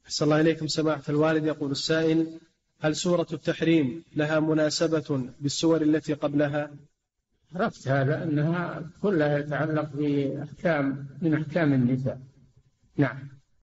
أحسن الله إليكم سماحة الوالد. يقول السائل: هل سورة التحريم لها مناسبة بالسور التي قبلها؟ عرفت هذا أنها كلها يتعلق بأحكام من أحكام النساء. نعم.